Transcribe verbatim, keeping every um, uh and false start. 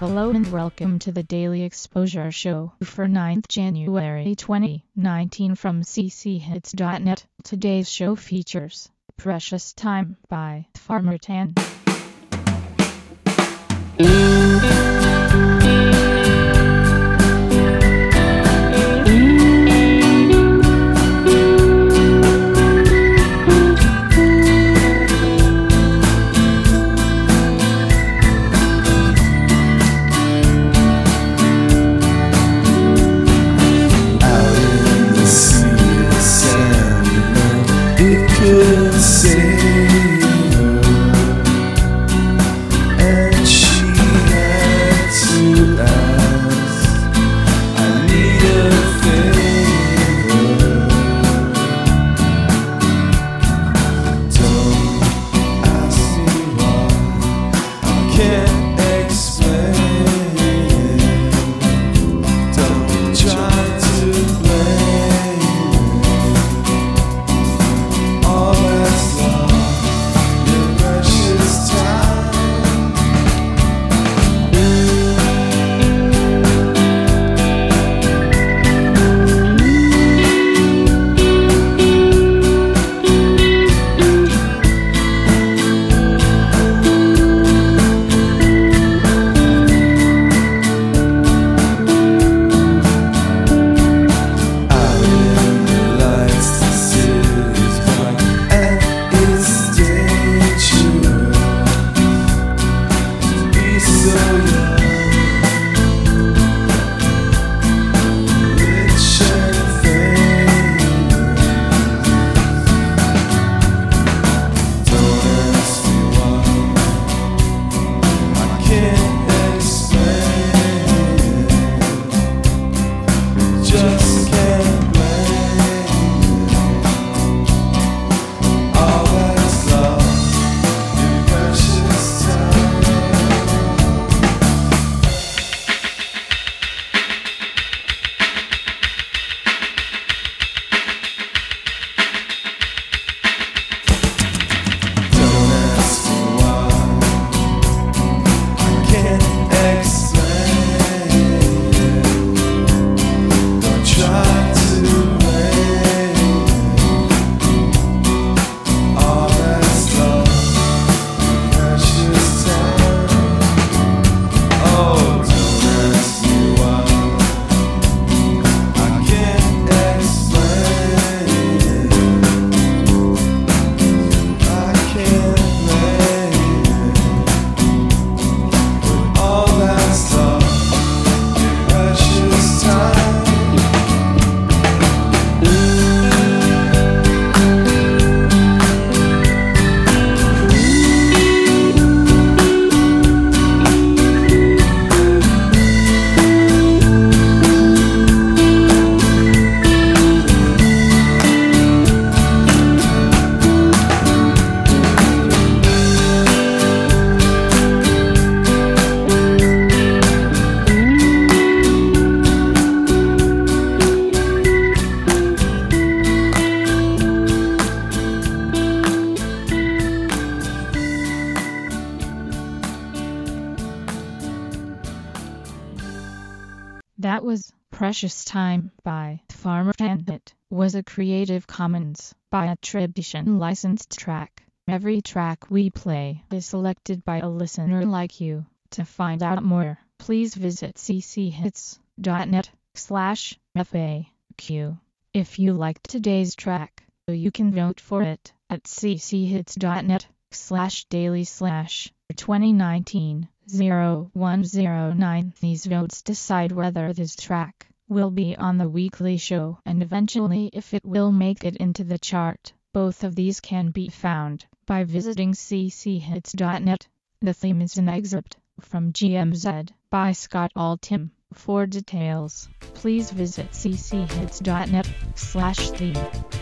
Hello and welcome to the Daily Exposure Show for ninth January twenty nineteen from c c hits dot net. Today's show features Precious Time by Farmer Tan. That was Precious Time by Farmer Tan. It was a Creative Commons by attribution licensed track. Every track we play is selected by a listener like you. To find out more, please visit c c hits dot net slash F A Q. If you liked today's track, you can vote for it at c c hits dot net slash daily slash twenty nineteen zero one zero nine. These votes decide whether this track will be on the weekly show and eventually if it will make it into the chart. Both of these can be found by visiting c c hits dot net. The theme is an excerpt from G M Z by Scott Altham. For details, please visit c c hits dot net slash theme.